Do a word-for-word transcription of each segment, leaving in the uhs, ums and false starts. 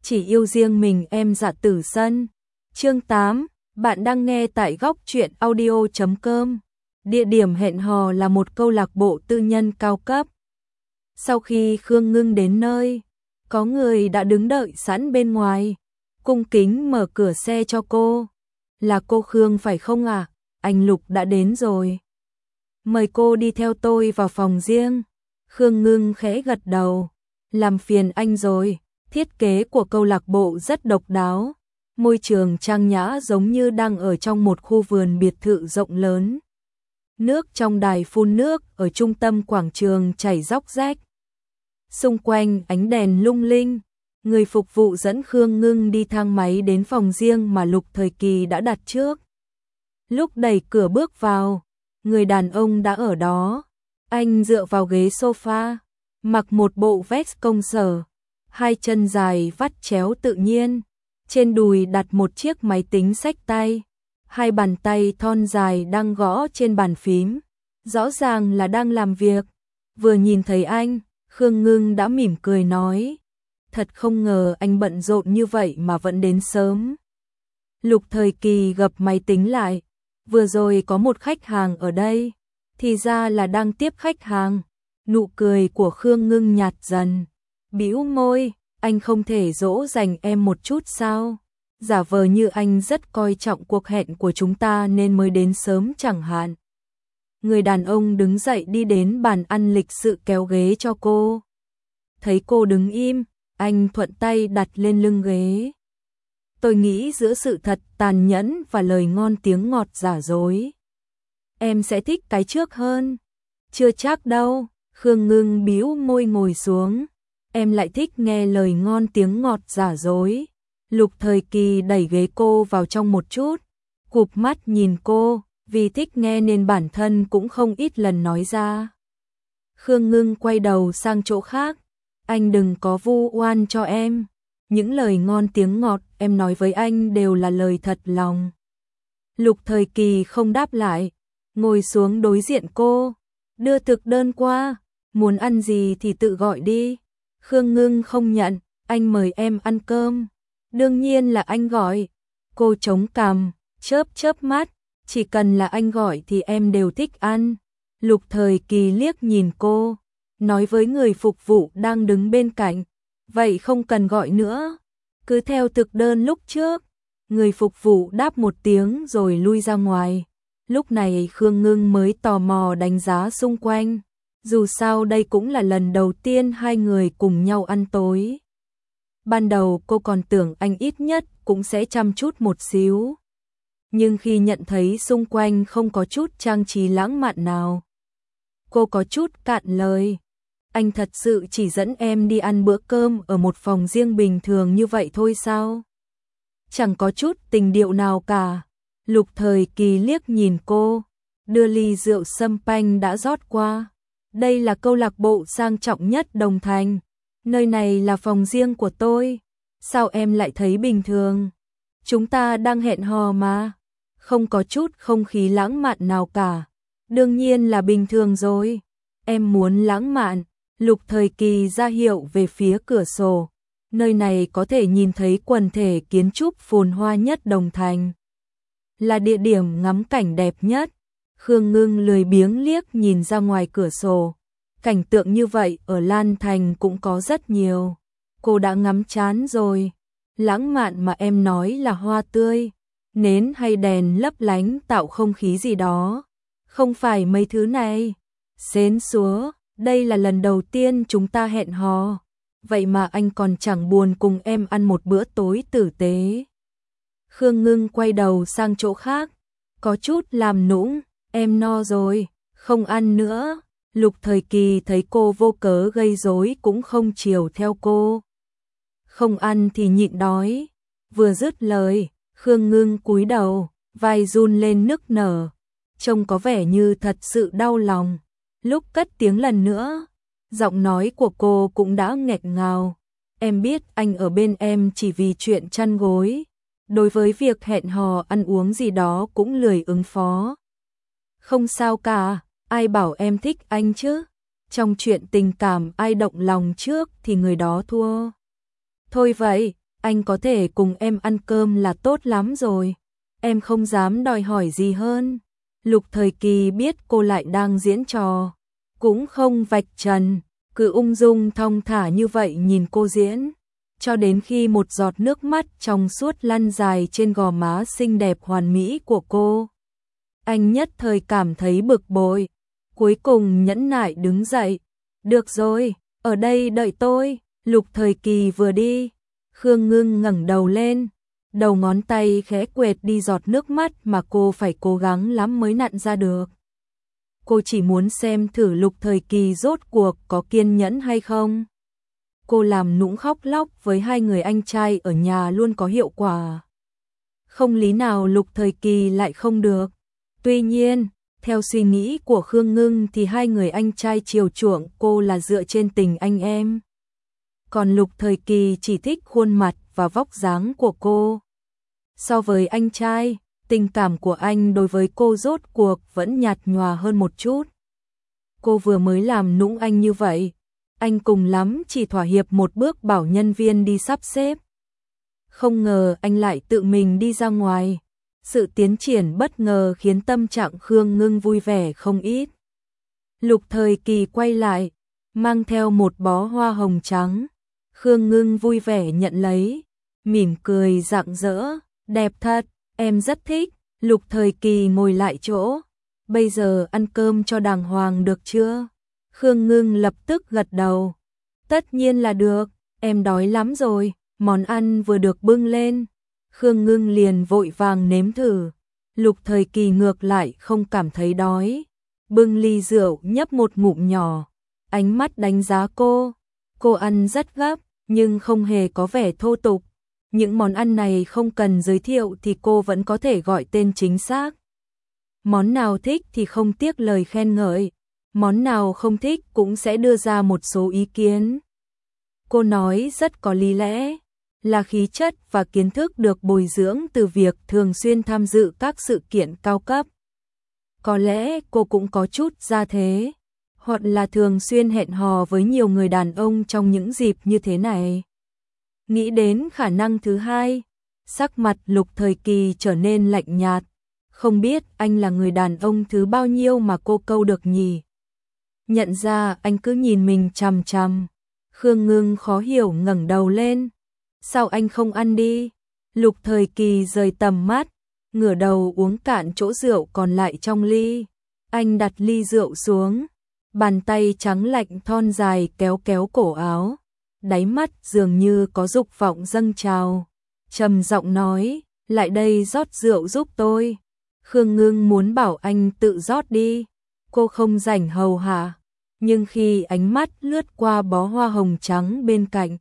chỉ yêu riêng mình em Dạ Tử Sân. Chương tám, bạn đang nghe tại góc truyện audio chấm com. Địa điểm hẹn hò là một câu lạc bộ tư nhân cao cấp. Sau khi Khương Ngưng đến nơi, có người đã đứng đợi sẵn bên ngoài, cung kính mở cửa xe cho cô. Là cô Khương phải không ạ? À? Anh Lục đã đến rồi. Mời cô đi theo tôi vào phòng riêng. Khương Ngưng khẽ gật đầu. Làm phiền anh rồi. Thiết kế của câu lạc bộ rất độc đáo. Môi trường trang nhã giống như đang ở trong một khu vườn biệt thự rộng lớn. Nước trong đài phun nước ở trung tâm quảng trường chảy róc rách. Xung quanh ánh đèn lung linh. Người phục vụ dẫn Khương Ngưng đi thang máy đến phòng riêng mà Lục Thời Kỳ đã đặt trước. Lúc đẩy cửa bước vào, người đàn ông đã ở đó. Anh dựa vào ghế sofa, mặc một bộ vest công sở, hai chân dài vắt chéo tự nhiên, trên đùi đặt một chiếc máy tính xách tay, hai bàn tay thon dài đang gõ trên bàn phím, rõ ràng là đang làm việc. Vừa nhìn thấy anh, Khương Ngưng đã mỉm cười nói, thật không ngờ anh bận rộn như vậy mà vẫn đến sớm. Lục Thời Kỳ gập máy tính lại, vừa rồi có một khách hàng ở đây, thì ra là đang tiếp khách hàng. Nụ cười của Khương Ngưng nhạt dần, bĩu môi, anh không thể dỗ dành em một chút sao? Giả vờ như anh rất coi trọng cuộc hẹn của chúng ta nên mới đến sớm chẳng hạn. Người đàn ông đứng dậy đi đến bàn ăn lịch sự kéo ghế cho cô. Thấy cô đứng im, anh thuận tay đặt lên lưng ghế. Tôi nghĩ giữa sự thật tàn nhẫn và lời ngon tiếng ngọt giả dối, em sẽ thích cái trước hơn. Chưa chắc đâu. Khương Ngưng bĩu môi ngồi xuống. Em lại thích nghe lời ngon tiếng ngọt giả dối. Lục Thời Kỳ đẩy ghế cô vào trong một chút, cụp mắt nhìn cô, vì thích nghe nên bản thân cũng không ít lần nói ra. Khương Ngưng quay đầu sang chỗ khác. Anh đừng có vu oan cho em. Những lời ngon tiếng ngọt em nói với anh đều là lời thật lòng. Lục Thời Kỳ không đáp lại, ngồi xuống đối diện cô, đưa thực đơn qua, muốn ăn gì thì tự gọi đi. Khương Ngưng không nhận, anh mời em ăn cơm. Đương nhiên là anh gọi. Cô chống cằm, chớp chớp mắt, chỉ cần là anh gọi thì em đều thích ăn. Lục Thời Kỳ liếc nhìn cô, nói với người phục vụ đang đứng bên cạnh, vậy không cần gọi nữa, cứ theo thực đơn lúc trước. Người phục vụ đáp một tiếng rồi lui ra ngoài. Lúc này Khương Ngưng mới tò mò đánh giá xung quanh. Dù sao đây cũng là lần đầu tiên hai người cùng nhau ăn tối. Ban đầu cô còn tưởng anh ít nhất cũng sẽ chăm chút một xíu. Nhưng khi nhận thấy xung quanh không có chút trang trí lãng mạn nào, cô có chút cạn lời. Anh thật sự chỉ dẫn em đi ăn bữa cơm ở một phòng riêng bình thường như vậy thôi sao? Chẳng có chút tình điệu nào cả. Lục Thời Kỳ liếc nhìn cô, đưa ly rượu sâm panh đã rót qua. Đây là câu lạc bộ sang trọng nhất Đồng Thành. Nơi này là phòng riêng của tôi. Sao em lại thấy bình thường? Chúng ta đang hẹn hò mà. Không có chút không khí lãng mạn nào cả. Đương nhiên là bình thường rồi. Em muốn lãng mạn. Lục Thời Kỳ ra hiệu về phía cửa sổ. Nơi này có thể nhìn thấy quần thể kiến trúc phồn hoa nhất Đồng Thành. Là địa điểm ngắm cảnh đẹp nhất. Khương Ngưng lười biếng liếc nhìn ra ngoài cửa sổ. Cảnh tượng như vậy ở Lan Thành cũng có rất nhiều. Cô đã ngắm chán rồi. Lãng mạn mà em nói là hoa tươi, nến hay đèn lấp lánh tạo không khí gì đó. Không phải mấy thứ này. Xến xúa, đây là lần đầu tiên chúng ta hẹn hò. Vậy mà anh còn chẳng buồn cùng em ăn một bữa tối tử tế. Khương Ngưng quay đầu sang chỗ khác, có chút làm nũng. Em no rồi, không ăn nữa. Lục Thời Kỳ thấy cô vô cớ gây rối cũng không chiều theo cô. Không ăn thì nhịn đói. Vừa dứt lời, Khương Ngưng cúi đầu, vai run lên nức nở, trông có vẻ như thật sự đau lòng. Lúc cất tiếng lần nữa, giọng nói của cô cũng đã nghẹt ngào. Em biết anh ở bên em chỉ vì chuyện chăn gối. Đối với việc hẹn hò ăn uống gì đó cũng lười ứng phó. Không sao cả, ai bảo em thích anh chứ? Trong chuyện tình cảm ai động lòng trước thì người đó thua. Thôi vậy, anh có thể cùng em ăn cơm là tốt lắm rồi, em không dám đòi hỏi gì hơn. Lục Thời Kỳ biết cô lại đang diễn trò, cũng không vạch trần, cứ ung dung thong thả như vậy nhìn cô diễn, cho đến khi một giọt nước mắt trong suốt lăn dài trên gò má xinh đẹp hoàn mỹ của cô. Anh nhất thời cảm thấy bực bội, cuối cùng nhẫn nại đứng dậy. Được rồi, ở đây đợi tôi. Lục Thời Kỳ vừa đi, Khương Ngưng ngẩng đầu lên, đầu ngón tay khẽ quệt đi giọt nước mắt mà cô phải cố gắng lắm mới nặn ra được. Cô chỉ muốn xem thử Lục Thời Kỳ rốt cuộc có kiên nhẫn hay không. Cô làm nũng khóc lóc với hai người anh trai ở nhà luôn có hiệu quả. Không lý nào Lục Thời Kỳ lại không được. Tuy nhiên, theo suy nghĩ của Khương Ngưng thì hai người anh trai chiều chuộng cô là dựa trên tình anh em. Còn Lục Thời Kỳ chỉ thích khuôn mặt và vóc dáng của cô. So với anh trai, tình cảm của anh đối với cô rốt cuộc vẫn nhạt nhòa hơn một chút. Cô vừa mới làm nũng anh như vậy, anh cùng lắm chỉ thỏa hiệp một bước bảo nhân viên đi sắp xếp. Không ngờ anh lại tự mình đi ra ngoài. Sự tiến triển bất ngờ khiến tâm trạng Khương Ngưng vui vẻ không ít. Lục Thời Kỳ quay lại, mang theo một bó hoa hồng trắng. Khương Ngưng vui vẻ nhận lấy, mỉm cười rạng rỡ, đẹp thật, em rất thích. Lục Thời Kỳ ngồi lại chỗ, bây giờ ăn cơm cho đàng hoàng được chưa? Khương Ngưng lập tức gật đầu, tất nhiên là được, em đói lắm rồi. Món ăn vừa được bưng lên, Khương Ngưng liền vội vàng nếm thử. Lục Thời Kỳ ngược lại không cảm thấy đói, bưng ly rượu nhấp một ngụm nhỏ, ánh mắt đánh giá cô. Cô ăn rất gấp, nhưng không hề có vẻ thô tục. Những món ăn này không cần giới thiệu thì cô vẫn có thể gọi tên chính xác. Món nào thích thì không tiếc lời khen ngợi, món nào không thích cũng sẽ đưa ra một số ý kiến. Cô nói rất có lý lẽ, là khí chất và kiến thức được bồi dưỡng từ việc thường xuyên tham dự các sự kiện cao cấp. Có lẽ cô cũng có chút gia thế, hoặc là thường xuyên hẹn hò với nhiều người đàn ông trong những dịp như thế này. Nghĩ đến khả năng thứ hai, sắc mặt Lục Thời Kỳ trở nên lạnh nhạt. Không biết anh là người đàn ông thứ bao nhiêu mà cô câu được nhỉ? Nhận ra anh cứ nhìn mình chằm chằm. Khương Ngưng khó hiểu ngẩng đầu lên. Sao anh không ăn đi? Lục Thời Kỳ rời tầm mắt, ngửa đầu uống cạn chỗ rượu còn lại trong ly. Anh đặt ly rượu xuống, bàn tay trắng lạnh thon dài kéo kéo cổ áo, đáy mắt dường như có dục vọng dâng trào. Trầm giọng nói, lại đây rót rượu giúp tôi. Khương Ngưng muốn bảo anh tự rót đi, cô không rảnh hầu hạ, nhưng khi ánh mắt lướt qua bó hoa hồng trắng bên cạnh,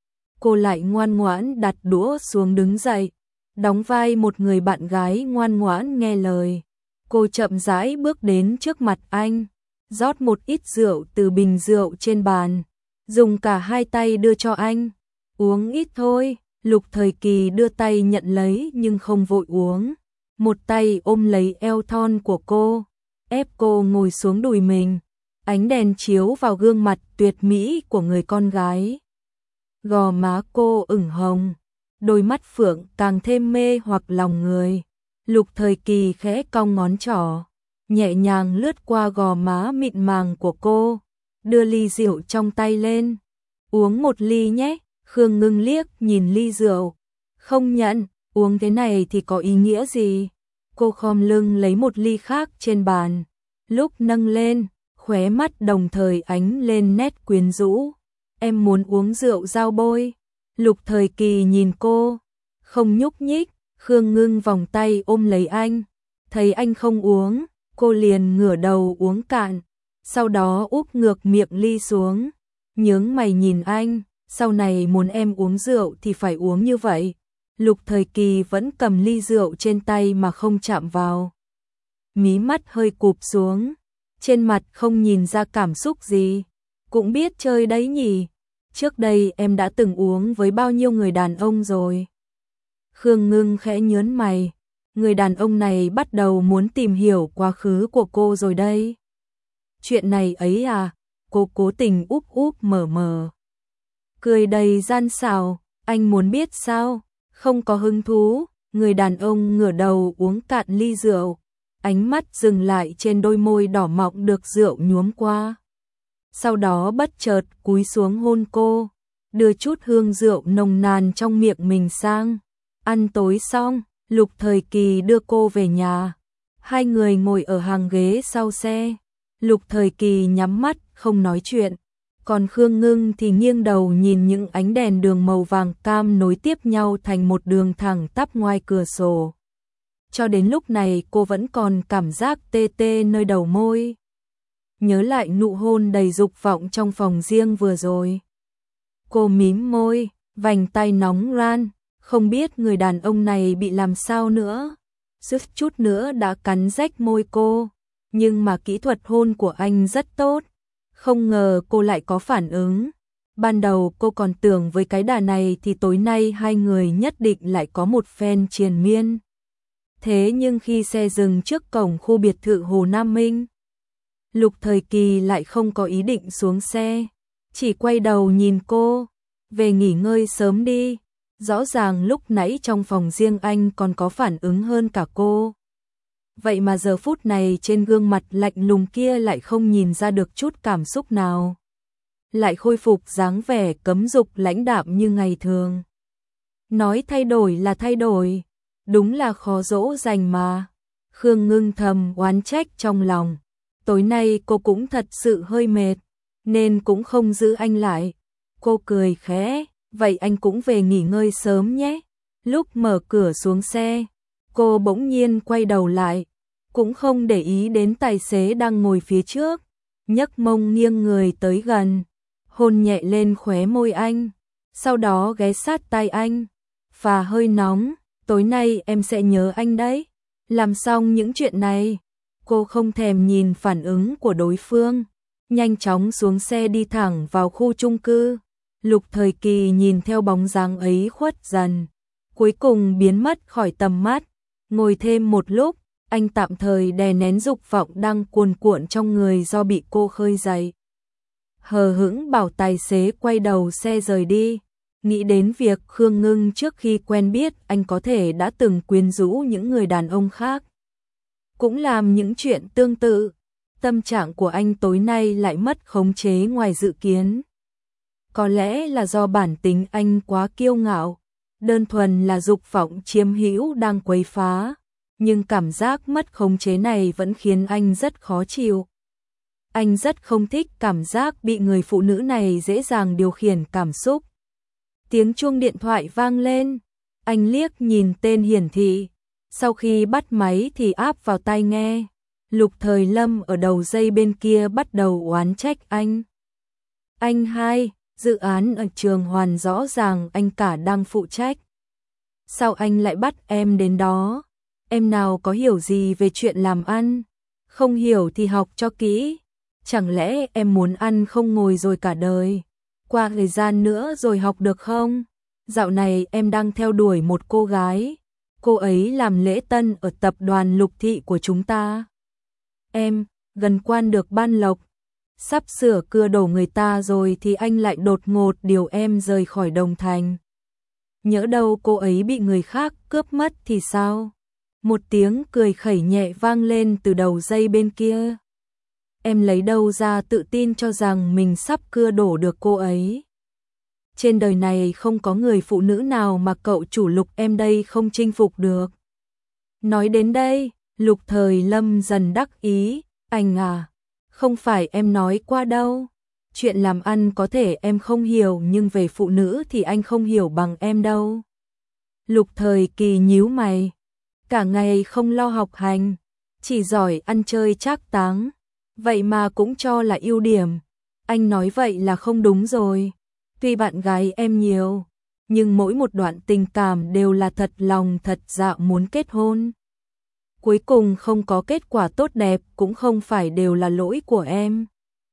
cô lại ngoan ngoãn đặt đũa xuống đứng dậy, đóng vai một người bạn gái ngoan ngoãn nghe lời. Cô chậm rãi bước đến trước mặt anh, rót một ít rượu từ bình rượu trên bàn, dùng cả hai tay đưa cho anh. Uống ít thôi. Lục Thời Kỳ đưa tay nhận lấy nhưng không vội uống, một tay ôm lấy eo thon của cô, ép cô ngồi xuống đùi mình. Ánh đèn chiếu vào gương mặt tuyệt mỹ của người con gái. Gò má cô ửng hồng, đôi mắt phượng càng thêm mê hoặc lòng người. Lục Thời Kỳ khẽ cong ngón trỏ, nhẹ nhàng lướt qua gò má mịn màng của cô, đưa ly rượu trong tay lên. Uống một ly nhé. Khương Ngưng liếc nhìn ly rượu, không nhận, uống thế này thì có ý nghĩa gì? Cô khom lưng lấy một ly khác trên bàn, lúc nâng lên, khóe mắt đồng thời ánh lên nét quyến rũ. Em muốn uống rượu dao bôi. Lục Thời Kỳ nhìn cô, không nhúc nhích. Khương Ngưng vòng tay ôm lấy anh, thấy anh không uống, cô liền ngửa đầu uống cạn, sau đó úp ngược miệng ly xuống, nhướng mày nhìn anh. Sau này muốn em uống rượu thì phải uống như vậy. Lục Thời Kỳ vẫn cầm ly rượu trên tay mà không chạm vào. Mí mắt hơi cụp xuống, trên mặt không nhìn ra cảm xúc gì. Cũng biết chơi đấy nhỉ, trước đây em đã từng uống với bao nhiêu người đàn ông rồi. Khương Ngưng khẽ nhớn mày, người đàn ông này bắt đầu muốn tìm hiểu quá khứ của cô rồi đây. Chuyện này ấy à, cô cố tình úp úp mở mở, cười đầy gian xảo. Anh muốn biết sao? Không có hứng thú. Người đàn ông ngửa đầu uống cạn ly rượu, ánh mắt dừng lại trên đôi môi đỏ mọng được rượu nhuốm qua. Sau đó bất chợt cúi xuống hôn cô, đưa chút hương rượu nồng nàn trong miệng mình sang. Ăn tối xong, Lục Thời Kỳ đưa cô về nhà. Hai người ngồi ở hàng ghế sau xe. Lục Thời Kỳ nhắm mắt, không nói chuyện. Còn Khương Ngưng thì nghiêng đầu nhìn những ánh đèn đường màu vàng cam nối tiếp nhau thành một đường thẳng tắp ngoài cửa sổ. Cho đến lúc này cô vẫn còn cảm giác tê tê nơi đầu môi. Nhớ lại nụ hôn đầy dục vọng trong phòng riêng vừa rồi. Cô mím môi, vành tay nóng ran, không biết người đàn ông này bị làm sao nữa. Suýt chút nữa đã cắn rách môi cô, nhưng mà kỹ thuật hôn của anh rất tốt. Không ngờ cô lại có phản ứng. Ban đầu cô còn tưởng với cái đà này thì tối nay hai người nhất định lại có một phen triền miên. Thế nhưng khi xe dừng trước cổng khu biệt thự Hồ Nam Minh, Lục Thời Kỳ lại không có ý định xuống xe, chỉ quay đầu nhìn cô, về nghỉ ngơi sớm đi. Rõ ràng lúc nãy trong phòng riêng anh còn có phản ứng hơn cả cô. Vậy mà giờ phút này trên gương mặt lạnh lùng kia lại không nhìn ra được chút cảm xúc nào. Lại khôi phục dáng vẻ cấm dục lãnh đạm như ngày thường. Nói thay đổi là thay đổi, đúng là khó dỗ dành mà. Khương Ngưng thầm oán trách trong lòng. Tối nay cô cũng thật sự hơi mệt, nên cũng không giữ anh lại. Cô cười khẽ, vậy anh cũng về nghỉ ngơi sớm nhé. Lúc mở cửa xuống xe, cô bỗng nhiên quay đầu lại, cũng không để ý đến tài xế đang ngồi phía trước, nhấc mông nghiêng người tới gần, hôn nhẹ lên khóe môi anh, sau đó ghé sát tai anh. Phà hơi nóng, tối nay em sẽ nhớ anh đấy. Làm xong những chuyện này, cô không thèm nhìn phản ứng của đối phương, nhanh chóng xuống xe đi thẳng vào khu chung cư. Lục Thời Kỳ nhìn theo bóng dáng ấy khuất dần, cuối cùng biến mất khỏi tầm mắt. Ngồi thêm một lúc, anh tạm thời đè nén dục vọng đang cuồn cuộn trong người do bị cô khơi dậy. Hờ hững bảo tài xế quay đầu xe rời đi, nghĩ đến việc Khương Ngưng trước khi quen biết anh có thể đã từng quyến rũ những người đàn ông khác, cũng làm những chuyện tương tự. Tâm trạng của anh tối nay lại mất khống chế ngoài dự kiến. Có lẽ là do bản tính anh quá kiêu ngạo, đơn thuần là dục vọng chiếm hữu đang quấy phá, nhưng cảm giác mất khống chế này vẫn khiến anh rất khó chịu. Anh rất không thích cảm giác bị người phụ nữ này dễ dàng điều khiển cảm xúc. Tiếng chuông điện thoại vang lên, anh liếc nhìn tên hiển thị, sau khi bắt máy thì áp vào tai nghe. Lục Thời Lâm ở đầu dây bên kia bắt đầu oán trách anh. Anh hai, dự án ở Trường Hoàn rõ ràng anh cả đang phụ trách. Sao anh lại bắt em đến đó? Em nào có hiểu gì về chuyện làm ăn? Không hiểu thì học cho kỹ. Chẳng lẽ em muốn ăn không ngồi rồi cả đời? Qua thời gian nữa rồi học được không? Dạo này em đang theo đuổi một cô gái. Cô ấy làm lễ tân ở tập đoàn Lục Thị của chúng ta. Em, gần quan được ban lộc. Sắp sửa cưa đổ người ta rồi thì anh lại đột ngột điều em rời khỏi Đồng Thành. Nhỡ đâu cô ấy bị người khác cướp mất thì sao? Một tiếng cười khẩy nhẹ vang lên từ đầu dây bên kia. Em lấy đâu ra tự tin cho rằng mình sắp cưa đổ được cô ấy? Trên đời này không có người phụ nữ nào mà cậu chủ Lục em đây không chinh phục được. Nói đến đây, Lục Thời Lâm dần đắc ý. Anh à, không phải em nói qua đâu. Chuyện làm ăn có thể em không hiểu nhưng về phụ nữ thì anh không hiểu bằng em đâu. Lục Thời Kỳ nhíu mày. Cả ngày không lo học hành, chỉ giỏi ăn chơi trác táng. Vậy mà cũng cho là ưu điểm. Anh nói vậy là không đúng rồi. Tuy bạn gái em nhiều, nhưng mỗi một đoạn tình cảm đều là thật lòng thật dạ muốn kết hôn. Cuối cùng không có kết quả tốt đẹp cũng không phải đều là lỗi của em.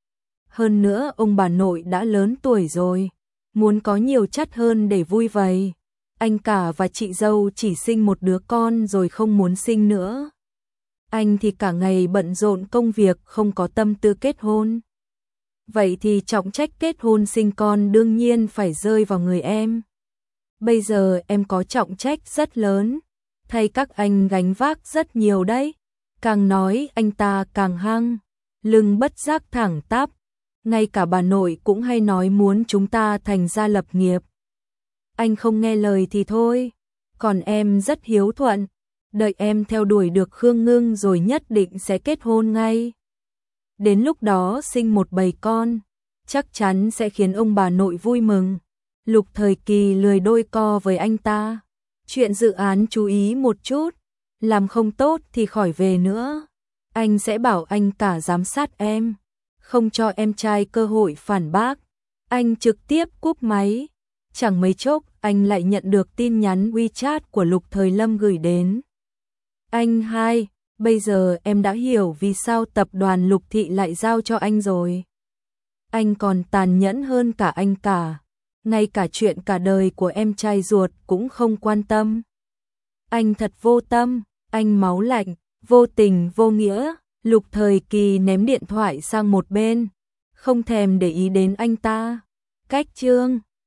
Hơn nữa ông bà nội đã lớn tuổi rồi, muốn có nhiều chất hơn để vui vầy. Anh cả và chị dâu chỉ sinh một đứa con rồi không muốn sinh nữa. Anh thì cả ngày bận rộn công việc không có tâm tư kết hôn. Vậy thì trọng trách kết hôn sinh con đương nhiên phải rơi vào người em. bây giờ em có trọng trách rất lớn, thay các anh gánh vác rất nhiều đấy. Càng nói anh ta càng hăng, lưng bất giác thẳng tắp, ngay cả bà nội cũng hay nói muốn chúng ta thành gia lập nghiệp. Anh không nghe lời thì thôi, còn em rất hiếu thuận, đợi em theo đuổi được Khương Ngưng rồi nhất định sẽ kết hôn ngay. Đến lúc đó sinh một bầy con, chắc chắn sẽ khiến ông bà nội vui mừng. Lục Thời Kỳ lười đôi co với anh ta. Chuyện dự án chú ý một chút, làm không tốt thì khỏi về nữa. Anh sẽ bảo anh cả giám sát em, không cho em trai cơ hội phản bác. Anh trực tiếp cúp máy. Chẳng mấy chốc anh lại nhận được tin nhắn WeChat của Lục Thời Lâm gửi đến. Anh hai, bây giờ em đã hiểu vì sao tập đoàn Lục Thị lại giao cho anh rồi. Anh còn tàn nhẫn hơn cả anh cả. Ngay cả chuyện cả đời của em trai ruột cũng không quan tâm. Anh thật vô tâm, anh máu lạnh, vô tình vô nghĩa. Lục Thời Kỳ ném điện thoại sang một bên, không thèm để ý đến anh ta. Cách chương